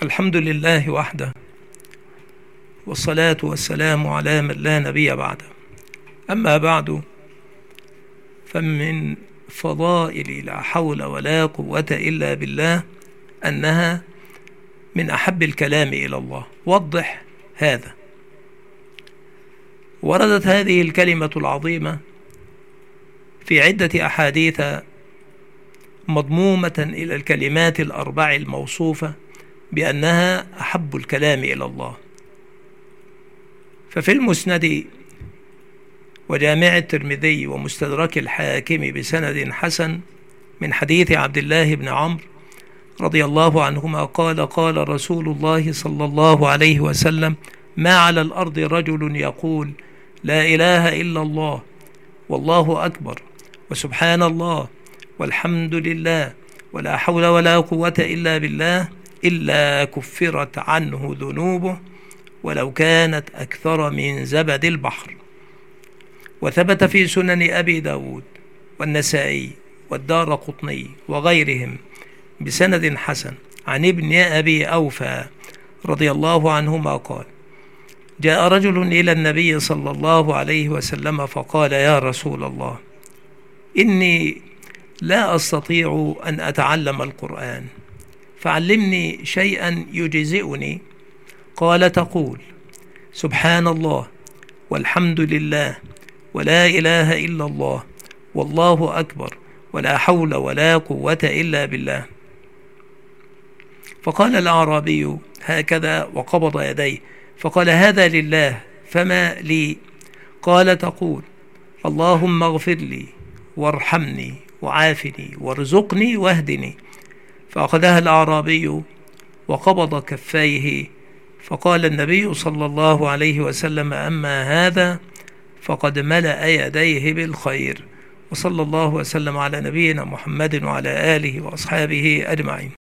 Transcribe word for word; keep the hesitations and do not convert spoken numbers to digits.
الحمد لله وحده، والصلاة والسلام على من لا نبي بعده. أما بعد، فمن فضائل لا حول ولا قوة إلا بالله أنها من أحب الكلام إلى الله. وضح هذا. وردت هذه الكلمة العظيمة في عدة أحاديث مضمومة إلى الكلمات الأربع الموصوفة بأنها أحب الكلام إلى الله. ففي المسند وجامع الترمذي ومستدرك الحاكم بسند حسن من حديث عبد الله بن عمرو رضي الله عنهما قال: قال رسول الله صلى الله عليه وسلم: ما على الأرض رجل يقول لا إله إلا الله والله أكبر وسبحان الله والحمد لله ولا حول ولا قوة إلا بالله إلا كفرت عنه ذنوبه ولو كانت أكثر من زبد البحر. وثبت في سنن أبي داود والنسائي والدارقطني وغيرهم بسند حسن عن ابن أبي أوفى رضي الله عنهما قال: جاء رجل إلى النبي صلى الله عليه وسلم فقال: يا رسول الله، إني لا أستطيع أن أتعلم القرآن، فعلمني شيئا يجزئني. قال: تقول سبحان الله والحمد لله ولا إله إلا الله والله أكبر ولا حول ولا قوة إلا بالله. فقال الأعرابي هكذا وقبض يديه، فقال: هذا لله فما لي؟ قال: تقول اللهم اغفر لي وارحمني وعافني وارزقني واهدني. فأخذها الأعرابي وقبض كفيه، فقال النبي صلى الله عليه وسلم: أما هذا فقد ملأ يديه بالخير. وصلى الله وسلم على نبينا محمد وعلى آله وأصحابه أجمعين.